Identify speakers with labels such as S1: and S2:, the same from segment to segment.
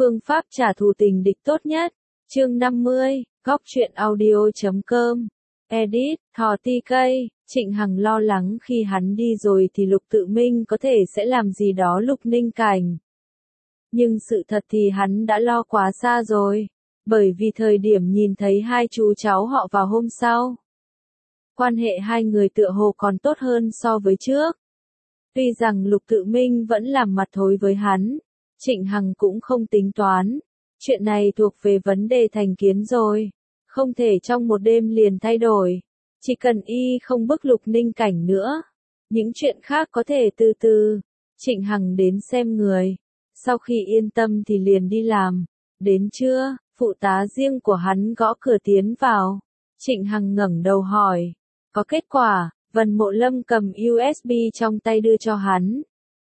S1: Phương pháp trả thù tình địch tốt nhất. Chương 50, Góc truyện audio.com. Edit, Thò Ti Cây. Trịnh Hằng lo lắng khi hắn đi rồi thì Lục Tự Minh có thể sẽ làm gì đó Lục Ninh Cảnh. Nhưng sự thật thì hắn đã lo quá xa rồi. Bởi vì thời điểm nhìn thấy hai chú cháu họ vào hôm sau, quan hệ hai người tựa hồ còn tốt hơn so với trước. Tuy rằng Lục Tự Minh vẫn làm mặt thối với hắn, Trịnh Hằng cũng không tính toán. Chuyện này thuộc về vấn đề thành kiến rồi. Không thể trong một đêm liền thay đổi. Chỉ cần y không bức Lục Ninh Cảnh nữa. Những chuyện khác có thể từ từ. Trịnh Hằng đến xem người. Sau khi yên tâm thì liền đi làm. Đến trưa, phụ tá riêng của hắn gõ cửa tiến vào. Trịnh Hằng ngẩng đầu hỏi. Có kết quả, Vân Mộ Lâm cầm USB trong tay đưa cho hắn.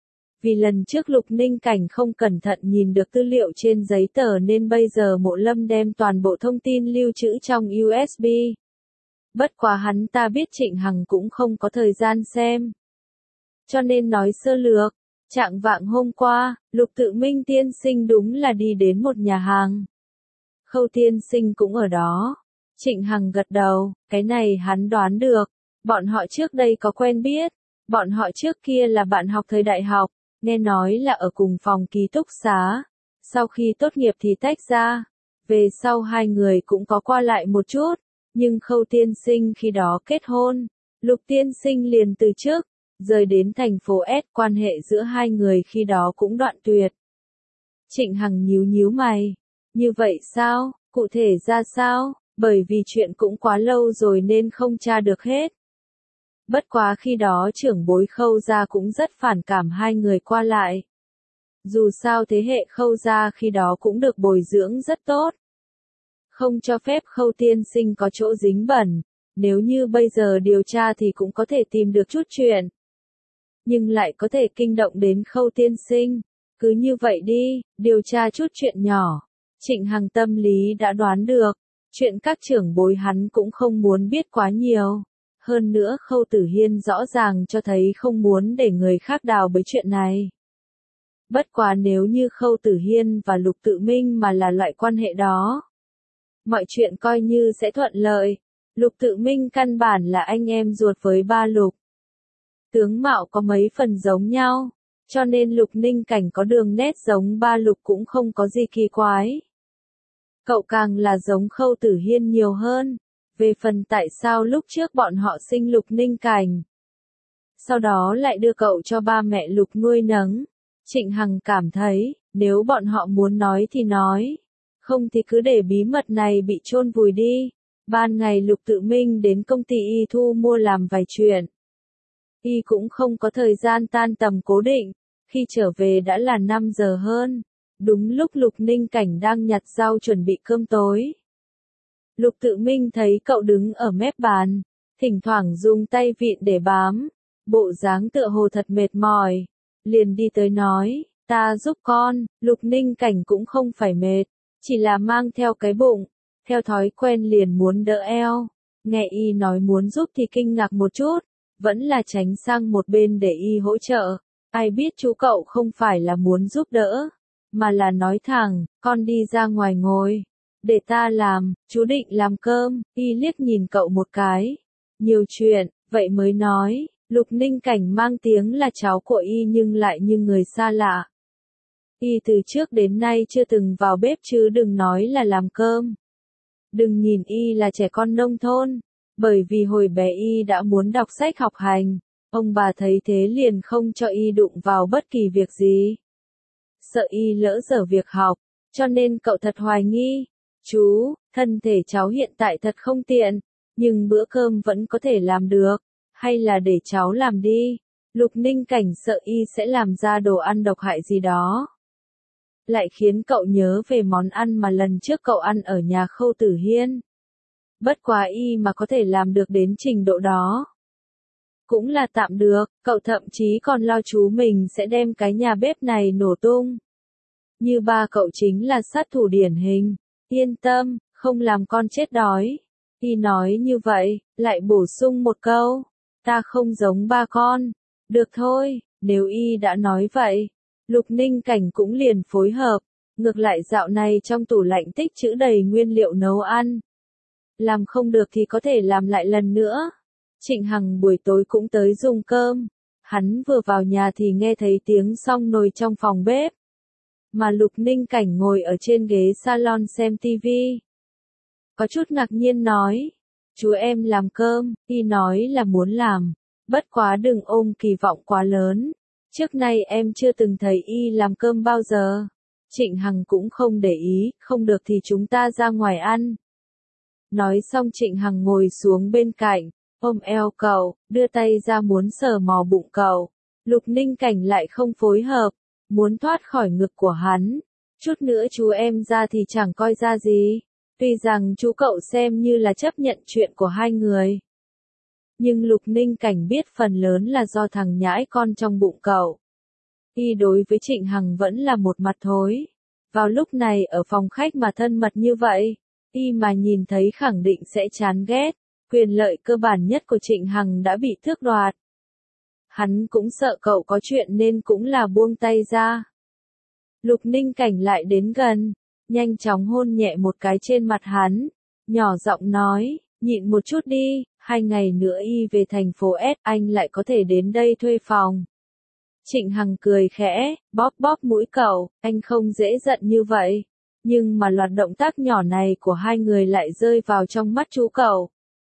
S1: Vì lần trước Lục Ninh Cảnh không cẩn thận nhìn được tư liệu trên giấy tờ nên bây giờ Mộ Lâm đem toàn bộ thông tin lưu trữ trong USB. Bất quá hắn ta biết Trịnh Hằng cũng không có thời gian xem. Cho nên nói sơ lược, trạng vạng hôm qua, Lục Tự Minh tiên sinh đúng là đi đến một nhà hàng. Khâu tiên sinh cũng ở đó. Trịnh Hằng gật đầu, cái này hắn đoán được. Bọn họ trước đây có quen biết. Bọn họ trước kia là bạn học thời đại học. Nghe nói là ở cùng phòng ký túc xá. Sau khi tốt nghiệp thì tách ra. Về sau hai người cũng có qua lại một chút. Nhưng Khâu tiên sinh khi đó kết hôn. Lục tiên sinh liền từ chức. Rời đến thành phố S, quan hệ giữa hai người khi đó cũng đoạn tuyệt. Trịnh Hằng nhíu nhíu mày. Như vậy sao? Cụ thể ra sao? Bởi vì chuyện cũng quá lâu rồi nên không tra được hết. Bất quá khi đó trưởng bối Khâu gia cũng rất phản cảm hai người qua lại. Dù sao thế hệ Khâu gia khi đó cũng được bồi dưỡng rất tốt. Không cho phép Khâu tiên sinh có chỗ dính bẩn. Nếu như bây giờ điều tra thì cũng có thể tìm được chút chuyện. Nhưng lại có thể kinh động đến Khâu tiên sinh. Cứ như vậy đi, điều tra chút chuyện nhỏ. Trịnh Hằng tâm lý đã đoán được. Chuyện các trưởng bối hắn cũng không muốn biết quá nhiều. Hơn nữa Khâu Tử Hiên rõ ràng cho thấy không muốn để người khác đào bới chuyện này. Bất quá nếu như Khâu Tử Hiên và Lục Tự Minh mà là loại quan hệ đó, mọi chuyện coi như sẽ thuận lợi. Lục Tự Minh căn bản là anh em ruột với ba Lục. Tướng mạo có mấy phần giống nhau, cho nên Lục Ninh Cảnh có đường nét giống ba Lục cũng không có gì kỳ quái. Cậu càng là giống Khâu Tử Hiên nhiều hơn. Về phần tại sao lúc trước bọn họ sinh Lục Ninh Cảnh, sau đó lại đưa cậu cho ba mẹ Lục nuôi nấng, Trịnh Hằng cảm thấy, nếu bọn họ muốn nói thì nói, không thì cứ để bí mật này bị chôn vùi đi. Ban ngày Lục Tự Minh đến công ty y thu mua làm vài chuyện. Y cũng không có thời gian tan tầm cố định, khi trở về đã là 5 giờ hơn. Đúng lúc Lục Ninh Cảnh đang nhặt rau chuẩn bị cơm tối. Lục Tự Minh thấy cậu đứng ở mép bàn, thỉnh thoảng dùng tay vịn để bám, bộ dáng tựa hồ thật mệt mỏi, liền đi tới nói, ta giúp con. Lục Ninh Cảnh cũng không phải mệt, chỉ là mang theo cái bụng, theo thói quen liền muốn đỡ eo. Nghe y nói muốn giúp thì kinh ngạc một chút, vẫn là tránh sang một bên để y hỗ trợ. Ai biết chú cậu không phải là muốn giúp đỡ, mà là nói thẳng, con đi ra ngoài ngồi. Để ta làm, chú định làm cơm. Y liếc nhìn cậu một cái. Nhiều chuyện, vậy mới nói. Lục Ninh Cảnh mang tiếng là cháu của y nhưng lại như người xa lạ. Y từ trước đến nay chưa từng vào bếp chứ đừng nói là làm cơm. Đừng nhìn y là trẻ con nông thôn. Bởi vì hồi bé y đã muốn đọc sách học hành. Ông bà thấy thế liền không cho y đụng vào bất kỳ việc gì. Sợ y lỡ dở việc học, cho nên cậu thật hoài nghi. Chú, thân thể cháu hiện tại thật không tiện, nhưng bữa cơm vẫn có thể làm được, hay là để cháu làm đi. Lục Ninh Cảnh sợ y sẽ làm ra đồ ăn độc hại gì đó. Lại khiến cậu nhớ về món ăn mà lần trước cậu ăn ở nhà Khâu Tử Hiên. Bất quá y mà có thể làm được đến trình độ đó. Cũng là tạm được, cậu thậm chí còn lo chú mình sẽ đem cái nhà bếp này nổ tung. Như ba cậu chính là sát thủ điển hình. Yên tâm, không làm con chết đói. Y nói như vậy, lại bổ sung một câu. Ta không giống ba con. Được thôi, nếu y đã nói vậy. Lục Ninh Cảnh cũng liền phối hợp. Ngược lại dạo này trong tủ lạnh tích trữ đầy nguyên liệu nấu ăn. Làm không được thì có thể làm lại lần nữa. Trịnh Hằng buổi tối cũng tới dùng cơm. Hắn vừa vào nhà thì nghe thấy tiếng xong nồi trong phòng bếp. Mà Lục Ninh Cảnh ngồi ở trên ghế salon xem tivi. Có chút ngạc nhiên nói. Chú em làm cơm, y nói là muốn làm. Bất quá đừng ôm kỳ vọng quá lớn. Trước nay em chưa từng thấy y làm cơm bao giờ. Trịnh Hằng cũng không để ý, không được thì chúng ta ra ngoài ăn. Nói xong Trịnh Hằng ngồi xuống bên cạnh, ôm eo cậu, đưa tay ra muốn sờ mò bụng cậu. Lục Ninh Cảnh lại không phối hợp, muốn thoát khỏi ngực của hắn. Chút nữa chú em ra thì chẳng coi ra gì. Tuy rằng chú cậu xem như là chấp nhận chuyện của hai người. Nhưng Lục Ninh Cảnh biết phần lớn là do thằng nhãi con trong bụng cậu. Y đối với Trịnh Hằng vẫn là một mặt thối. Vào lúc này ở phòng khách mà thân mật như vậy, y mà nhìn thấy khẳng định sẽ chán ghét. Quyền lợi cơ bản nhất của Trịnh Hằng đã bị tước đoạt. Hắn cũng sợ cậu có chuyện nên cũng là buông tay ra. Lục Ninh Cảnh lại đến gần, nhanh chóng hôn nhẹ một cái trên mặt hắn, nhỏ giọng nói, nhịn một chút đi, 2 ngày nữa y về thành phố S anh lại có thể đến đây thuê phòng. Trịnh Hằng cười khẽ, bóp bóp mũi cậu, anh không dễ giận như vậy. Nhưng mà loạt động tác nhỏ này của hai người lại rơi vào trong mắt chú cậu.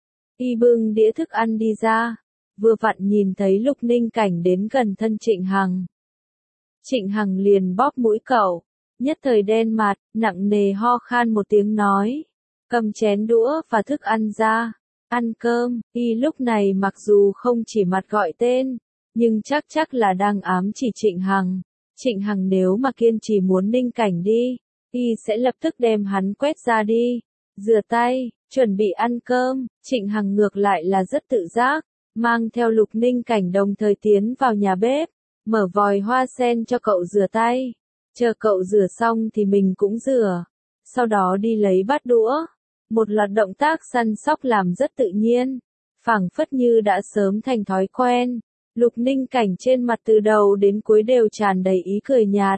S1: Y bưng đĩa thức ăn đi ra, vừa vặn nhìn thấy Lục Ninh Cảnh đến gần thân Trịnh Hằng. Trịnh Hằng liền bóp mũi cậu, nhất thời đen mặt, nặng nề ho khan một tiếng nói. Cầm chén đũa và thức ăn ra, ăn cơm. Y lúc này mặc dù không chỉ mặt gọi tên, nhưng chắc là đang ám chỉ Trịnh Hằng. Trịnh Hằng nếu mà kiên trì muốn Ninh Cảnh đi, y sẽ lập tức đem hắn quét ra đi. Rửa tay, chuẩn bị ăn cơm. Trịnh Hằng ngược lại là rất tự giác, mang theo Lục Ninh Cảnh đồng thời tiến vào nhà bếp, mở vòi hoa sen cho cậu rửa tay. Chờ cậu rửa xong thì mình cũng rửa. Sau đó đi lấy bát đũa. Một loạt động tác săn sóc làm rất tự nhiên, phảng phất như đã sớm thành thói quen. Lục Ninh Cảnh trên mặt từ đầu đến cuối đều tràn đầy ý cười nhạt.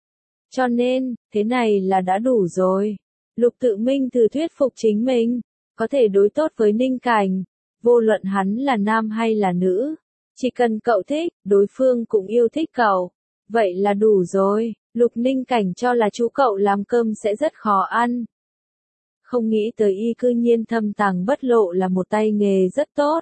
S1: Cho nên, thế này là đã đủ rồi. Lục Tự Minh thử thuyết phục chính mình, có thể đối tốt với Ninh Cảnh, vô luận hắn là nam hay là nữ. Chỉ cần cậu thích, đối phương cũng yêu thích cậu. Vậy là đủ rồi. Lục Ninh Cảnh cho là chú cậu làm cơm sẽ rất khó ăn. Không nghĩ tới y cư nhiên thâm tàng bất lộ là một tay nghề rất tốt.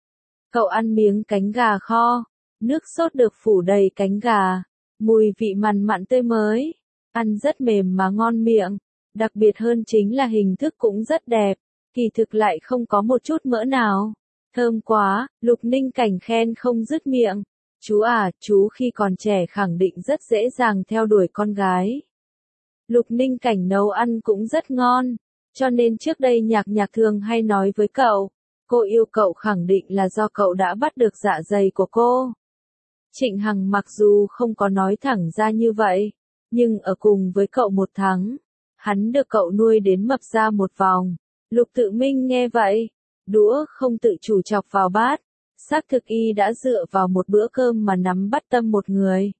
S1: Cậu ăn miếng cánh gà kho, nước sốt được phủ đầy cánh gà, mùi vị mặn mặn tươi mới, ăn rất mềm mà ngon miệng, đặc biệt hơn chính là hình thức cũng rất đẹp, kỳ thực lại không có một chút mỡ nào. Thơm quá, Lục Ninh Cảnh khen không dứt miệng. Chú à, chú khi còn trẻ khẳng định rất dễ dàng theo đuổi con gái. Lục Ninh Cảnh nấu ăn cũng rất ngon, cho nên trước đây Nhạc thường hay nói với cậu, cô yêu cậu khẳng định là do cậu đã bắt được dạ dày của cô. Trịnh Hằng mặc dù không có nói thẳng ra như vậy, nhưng ở cùng với cậu 1 tháng, hắn được cậu nuôi đến mập ra một vòng. Lục Tự Minh nghe vậy, đũa không tự chủ chọc vào bát, xác thực y đã dựa vào một bữa cơm mà nắm bắt tâm một người.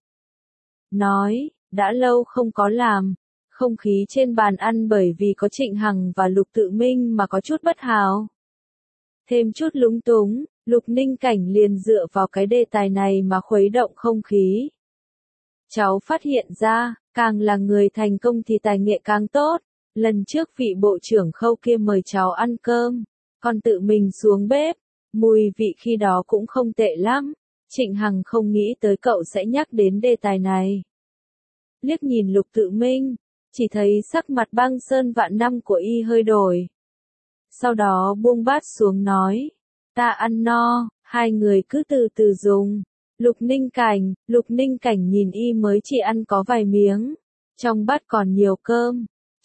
S1: Nói, đã lâu không có làm, không khí trên bàn ăn bởi vì có Trịnh Hằng và Lục Tự Minh mà có chút bất hảo. Thêm chút lúng túng, Lục Ninh Cảnh liền dựa vào cái đề tài này mà khuấy động không khí. Cháu phát hiện ra, càng là người thành công thì tài nghệ càng tốt. Lần trước vị bộ trưởng Khâu kia mời cháu ăn cơm, còn tự mình xuống bếp, mùi vị khi đó cũng không tệ lắm. Trịnh Hằng không nghĩ tới cậu sẽ nhắc đến đề tài này. Liếc nhìn Lục Tự Minh, chỉ thấy sắc mặt băng sơn vạn năm của y hơi đổi. Sau đó buông bát xuống nói, ta ăn no, hai người cứ từ từ dùng. Lục Ninh Cảnh nhìn y mới chỉ ăn có vài miếng, trong bát còn nhiều cơm.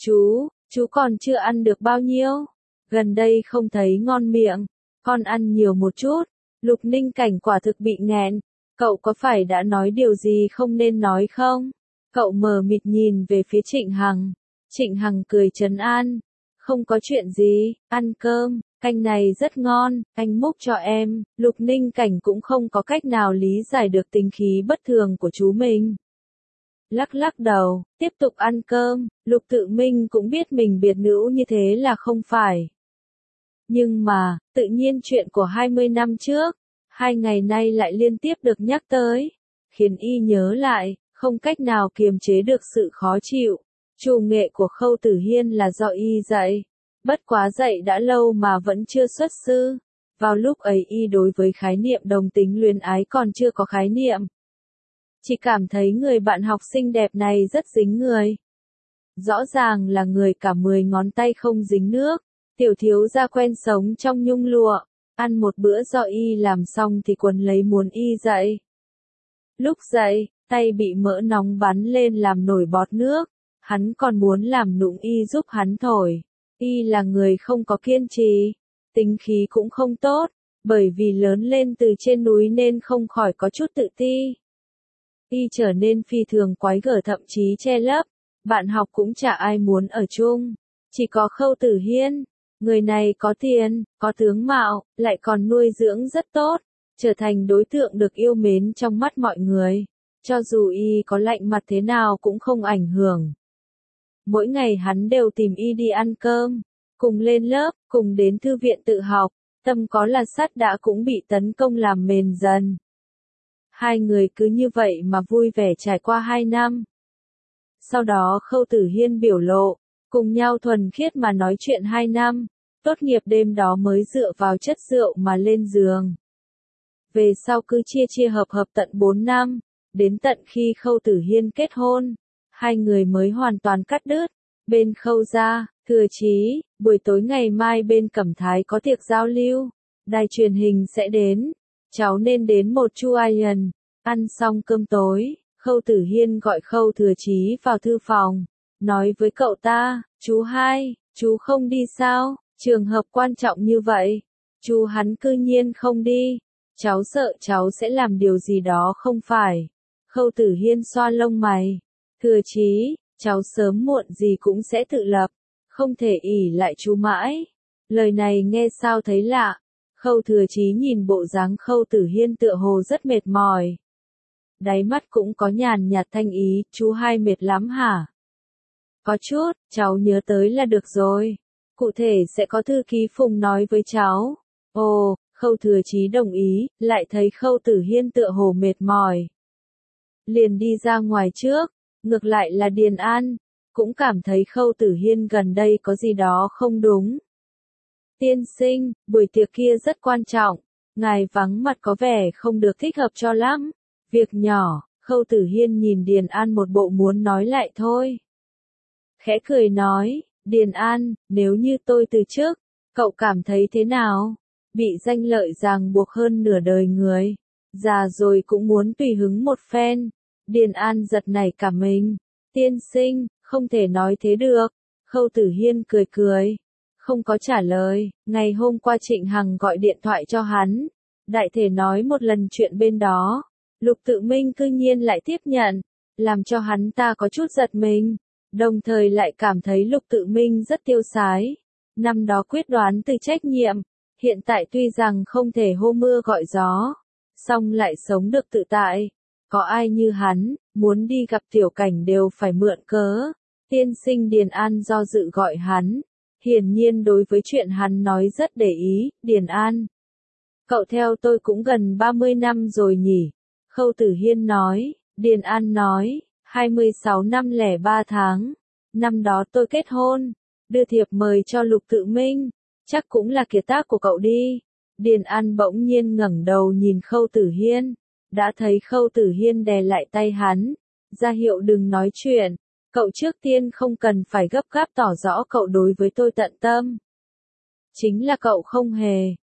S1: Chú còn chưa ăn được bao nhiêu? Gần đây không thấy ngon miệng, con ăn nhiều một chút. Lục Ninh Cảnh quả thực bị nghẹn, cậu có phải đã nói điều gì không nên nói không? Cậu mờ mịt nhìn về phía Trịnh Hằng. Trịnh Hằng cười trấn an, không có chuyện gì, ăn cơm, canh này rất ngon, anh múc cho em. Lục Ninh Cảnh cũng không có cách nào lý giải được tính khí bất thường của chú mình. lắc lắc đầu, tiếp tục ăn cơm. Lục Tự Minh cũng biết mình biệt nữ như thế là không phải. Nhưng mà, tự nhiên chuyện của 20 năm trước, 2 ngày nay lại liên tiếp được nhắc tới, khiến y nhớ lại, không cách nào kiềm chế được sự khó chịu. Chủ nghệ của Khâu Tử Hiên là do y dạy, bất quá dạy đã lâu mà vẫn chưa xuất sư. Vào lúc ấy y đối với khái niệm đồng tính luyến ái còn chưa có khái niệm. Chỉ cảm thấy người bạn học xinh đẹp này rất dính người. Rõ ràng là người cả 10 ngón tay không dính nước. Tiểu thiếu gia quen sống trong nhung lụa, ăn một bữa do y làm xong thì quấn lấy muốn y dậy. Lúc dậy, tay bị mỡ nóng bắn lên làm nổi bọt nước, hắn còn muốn làm nũng y giúp hắn thổi. Y là người không có kiên trì, tính khí cũng không tốt, bởi vì lớn lên từ trên núi nên không khỏi có chút tự ti. Y trở nên phi thường quái gở thậm chí che lấp, bạn học cũng chả ai muốn ở chung, chỉ có Khâu Tử Hiên. Người này có tiền, có tướng mạo, lại còn nuôi dưỡng rất tốt, trở thành đối tượng được yêu mến trong mắt mọi người. Cho dù y có lạnh mặt thế nào cũng không ảnh hưởng. Mỗi ngày hắn đều tìm y đi ăn cơm, cùng lên lớp, cùng đến thư viện tự học, tâm có là sắt đã cũng bị tấn công làm mềm dần. Hai người cứ như vậy mà vui vẻ trải qua 2 năm. Sau đó Khâu Tử Hiên biểu lộ, cùng nhau thuần khiết mà nói chuyện 2 năm, tốt nghiệp đêm đó mới dựa vào chất rượu mà lên giường. Về sau cứ chia hợp tận 4 năm, đến tận khi Khâu Tử Hiên kết hôn, hai người mới hoàn toàn cắt đứt. Bên Khâu gia, Thừa Chí, buổi tối ngày mai bên Cẩm Thái có tiệc giao lưu, đài truyền hình sẽ đến, cháu nên đến một Chu Iron. Ăn xong cơm tối, Khâu Tử Hiên gọi Khâu Thừa Chí vào thư phòng, nói với cậu ta, chú hai, chú không đi sao, trường hợp quan trọng như vậy, chú hắn cư nhiên không đi, cháu sợ cháu sẽ làm điều gì đó không phải. Khâu Tử Hiên xoa lông mày, Thừa Chí, cháu sớm muộn gì cũng sẽ tự lập, không thể ỷ lại chú mãi. Lời này nghe sao thấy lạ. Khâu Thừa Chí nhìn bộ dáng Khâu Tử Hiên tựa hồ rất mệt mỏi. Đáy mắt cũng có nhàn nhạt thanh ý, chú hai mệt lắm hả? Có chút, cháu nhớ tới là được rồi. Cụ thể sẽ có thư ký Phùng nói với cháu. Ồ, Khâu Thừa Chí đồng ý, lại thấy Khâu Tử Hiên tựa hồ mệt mỏi. Liền đi ra ngoài trước, ngược lại là Điền An, cũng cảm thấy Khâu Tử Hiên gần đây có gì đó không đúng. Tiên sinh, buổi tiệc kia rất quan trọng, ngài vắng mặt có vẻ không được thích hợp cho lắm. Việc nhỏ, Khâu Tử Hiên nhìn Điền An một bộ muốn nói lại thôi. Khẽ cười nói, Điền An, nếu như tôi từ chức, cậu cảm thấy thế nào? Bị danh lợi ràng buộc hơn nửa đời người, già rồi cũng muốn tùy hứng một phen. Điền An giật nảy cả mình, tiên sinh, không thể nói thế được. Khâu Tử Hiên cười cười, không có trả lời. Ngày hôm qua Trịnh Hằng gọi điện thoại cho hắn, đại thể nói một lần chuyện bên đó. Lục Tự Minh cư nhiên lại tiếp nhận, làm cho hắn ta có chút giật mình, đồng thời lại cảm thấy Lục Tự Minh rất tiêu sái. Năm đó quyết đoán từ trách nhiệm, hiện tại tuy rằng không thể hô mưa gọi gió, song lại sống được tự tại. Có ai như hắn, muốn đi gặp tiểu cảnh đều phải mượn cớ. Tiên sinh Điền An do dự gọi hắn, hiển nhiên đối với chuyện hắn nói rất để ý. Điền An, cậu theo tôi cũng gần 30 năm rồi nhỉ? Khâu Tử Hiên nói. Điền An nói, 26 năm lẻ 3 tháng. Năm đó tôi kết hôn, đưa thiệp mời cho Lục Tự Minh, chắc cũng là kiệt tác của cậu đi. Điền An bỗng nhiên ngẩng đầu nhìn Khâu Tử Hiên, đã thấy Khâu Tử Hiên đè lại tay hắn, ra hiệu đừng nói chuyện, cậu trước tiên không cần phải gấp gáp tỏ rõ cậu đối với tôi tận tâm. Chính là cậu không hề.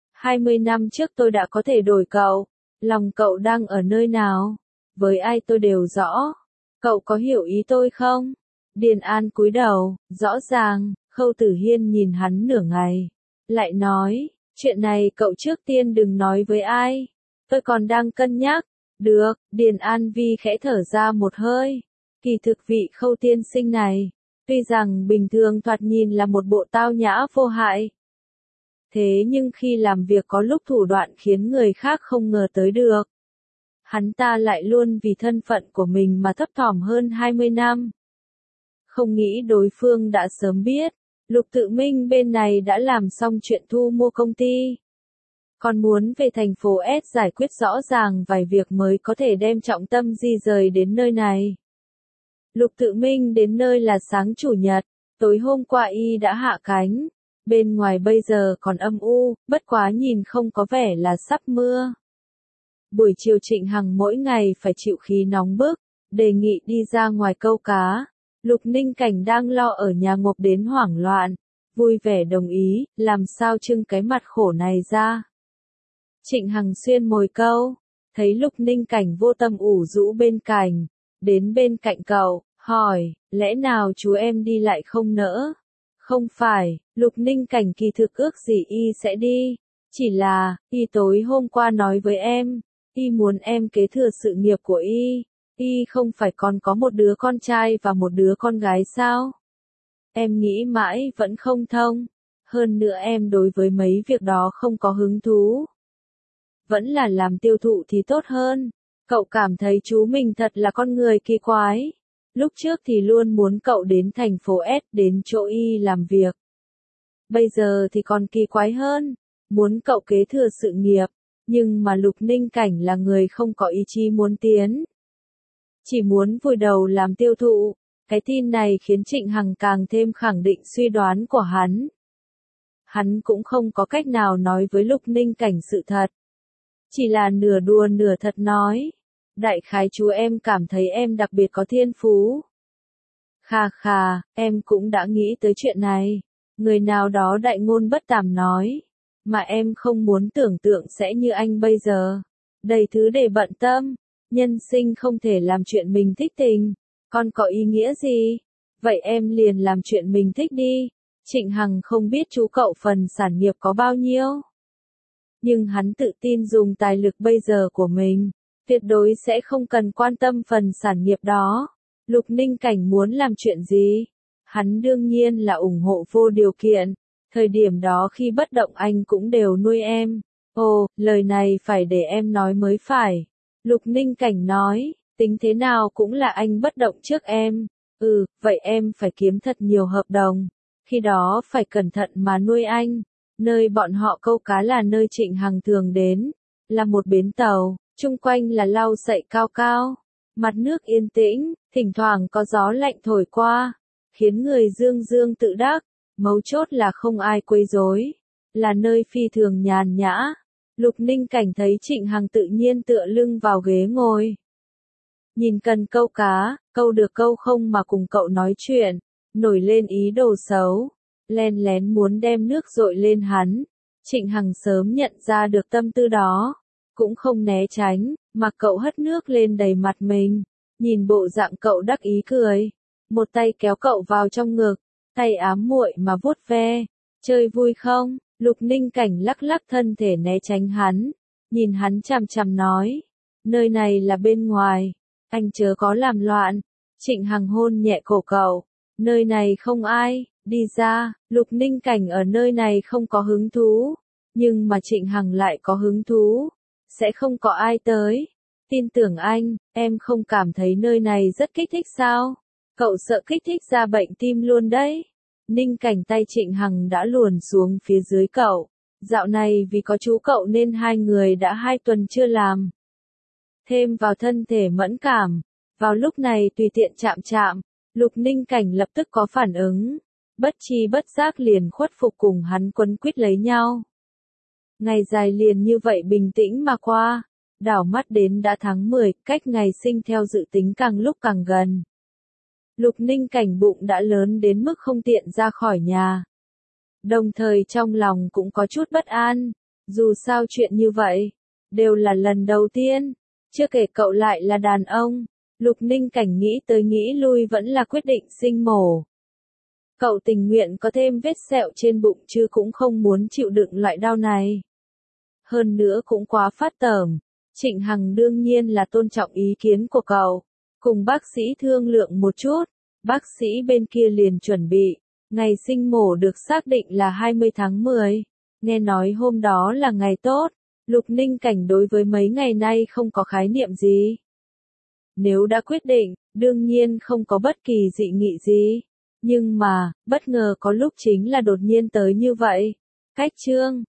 S1: 20 năm trước tôi đã có thể đổi cậu, lòng cậu đang ở nơi nào? Với ai tôi đều rõ. Cậu có hiểu ý tôi không? Điền An cúi đầu, rõ ràng. Khâu Tử Hiên nhìn hắn nửa ngày, lại nói, chuyện này cậu trước tiên đừng nói với ai. Tôi còn đang cân nhắc. Được, Điền An Vi khẽ thở ra một hơi. Kỳ thực vị Khâu tiên sinh này, tuy rằng bình thường thoạt nhìn là một bộ tao nhã vô hại, thế nhưng khi làm việc có lúc thủ đoạn khiến người khác không ngờ tới được. Hắn ta lại luôn vì thân phận của mình mà thấp thỏm hơn 20 năm. Không nghĩ đối phương đã sớm biết, Lục Tự Minh bên này đã làm xong chuyện thu mua công ty. Còn muốn về thành phố S giải quyết rõ ràng vài việc mới có thể đem trọng tâm di rời đến nơi này. Lục Tự Minh đến nơi là sáng chủ nhật, tối hôm qua y đã hạ cánh. Bên ngoài bây giờ còn âm u, bất quá nhìn không có vẻ là sắp mưa. Buổi chiều Trịnh Hằng mỗi ngày phải chịu khí nóng bức, đề nghị đi ra ngoài câu cá. Lục Ninh Cảnh đang lo ở nhà ngộp đến hoảng loạn, vui vẻ đồng ý, làm sao trưng cái mặt khổ này ra. Trịnh Hằng xuyên mồi câu, thấy Lục Ninh Cảnh vô tâm ủ rũ bên cạnh, đến bên cạnh cậu, hỏi, lẽ nào chú em đi lại không nỡ? Không phải, Lục Ninh Cảnh kỳ thực ước gì y sẽ đi, chỉ là, y tối hôm qua nói với em, y muốn em kế thừa sự nghiệp của y không phải còn có một đứa con trai và một đứa con gái sao? Em nghĩ mãi vẫn không thông, hơn nữa em đối với mấy việc đó không có hứng thú. Vẫn là làm tiêu thụ thì tốt hơn, cậu cảm thấy chú mình thật là con người kỳ quái. Lúc trước thì luôn muốn cậu đến thành phố S đến chỗ y làm việc. Bây giờ thì còn kỳ quái hơn, muốn cậu kế thừa sự nghiệp, nhưng mà Lục Ninh Cảnh là người không có ý chí muốn tiến. Chỉ muốn vùi đầu làm tiêu thụ, cái tin này khiến Trịnh Hằng càng thêm khẳng định suy đoán của hắn. Hắn cũng không có cách nào nói với Lục Ninh Cảnh sự thật. Chỉ là nửa đùa nửa thật nói. Đại khái chú em cảm thấy em đặc biệt có thiên phú. Khà khà, em cũng đã nghĩ tới chuyện này. Người nào đó đại ngôn bất tàm nói. Mà em không muốn tưởng tượng sẽ như anh bây giờ. Đầy thứ để bận tâm. Nhân sinh không thể làm chuyện mình thích tình. Còn có ý nghĩa gì? Vậy em liền làm chuyện mình thích đi. Trịnh Hằng không biết chú cậu phần sản nghiệp có bao nhiêu. Nhưng hắn tự tin dùng tài lực bây giờ của mình. Tuyệt đối sẽ không cần quan tâm phần sản nghiệp đó. Lục Ninh Cảnh muốn làm chuyện gì? Hắn đương nhiên là ủng hộ vô điều kiện. Thời điểm đó khi bất động anh cũng đều nuôi em. Ồ, lời này phải để em nói mới phải. Lục Ninh Cảnh nói, tính thế nào cũng là anh bất động trước em. Vậy em phải kiếm thật nhiều hợp đồng. Khi đó phải cẩn thận mà nuôi anh. Nơi bọn họ câu cá là nơi Trịnh Hằng thường đến. Là một bến tàu. Chung quanh là lau sậy cao cao, mặt nước yên tĩnh, thỉnh thoảng có gió lạnh thổi qua, khiến người dương dương tự đắc, mấu chốt là không ai quấy rối, là nơi phi thường nhàn nhã. Lục Ninh Cảnh thấy Trịnh Hằng tự nhiên tựa lưng vào ghế ngồi. Nhìn cần câu cá, câu được câu không mà cùng cậu nói chuyện, nổi lên ý đồ xấu, len lén muốn đem nước dội lên hắn. Trịnh Hằng sớm nhận ra được tâm tư đó. Cũng không né tránh, mà cậu hất nước lên đầy mặt mình, nhìn bộ dạng cậu đắc ý cười, một tay kéo cậu vào trong ngực, tay ám muội mà vuốt ve, chơi vui không? Lục Ninh Cảnh lắc lắc thân thể né tránh hắn, nhìn hắn chằm chằm nói, nơi này là bên ngoài, anh chớ có làm loạn. Trịnh Hằng hôn nhẹ cổ cậu, nơi này không ai, đi ra. Lục Ninh Cảnh ở nơi này không có hứng thú, nhưng mà Trịnh Hằng lại có hứng thú. Sẽ không có ai tới. Tin tưởng anh, em không cảm thấy nơi này rất kích thích sao? Cậu sợ kích thích ra bệnh tim luôn đấy. Ninh Cảnh tay Trịnh Hằng đã luồn xuống phía dưới cậu. Dạo này vì có chú cậu nên hai người đã 2 tuần chưa làm. Thêm vào thân thể mẫn cảm. Vào lúc này tùy tiện chạm chạm, Lục Ninh Cảnh lập tức có phản ứng. Bất chi bất giác liền khuất phục cùng hắn quấn quýt lấy nhau. Ngày dài liền như vậy bình tĩnh mà qua, đảo mắt đến đã tháng 10, cách ngày sinh theo dự tính càng lúc càng gần. Lục Ninh Cảnh bụng đã lớn đến mức không tiện ra khỏi nhà. Đồng thời trong lòng cũng có chút bất an, dù sao chuyện như vậy, đều là lần đầu tiên, chưa kể cậu lại là đàn ông. Lục Ninh Cảnh nghĩ tới nghĩ lui vẫn là quyết định sinh mổ. Cậu tình nguyện có thêm vết sẹo trên bụng chứ cũng không muốn chịu đựng loại đau này. Hơn nữa cũng quá phát tởm. Trịnh Hằng đương nhiên là tôn trọng ý kiến của cậu. Cùng bác sĩ thương lượng một chút. Bác sĩ bên kia liền chuẩn bị. Ngày sinh mổ được xác định là 20 tháng 10. Nghe nói hôm đó là ngày tốt. Lục Ninh Cảnh đối với mấy ngày nay không có khái niệm gì. Nếu đã quyết định, đương nhiên không có bất kỳ dị nghị gì. Nhưng mà, bất ngờ có lúc chính là đột nhiên tới như vậy. Cách chương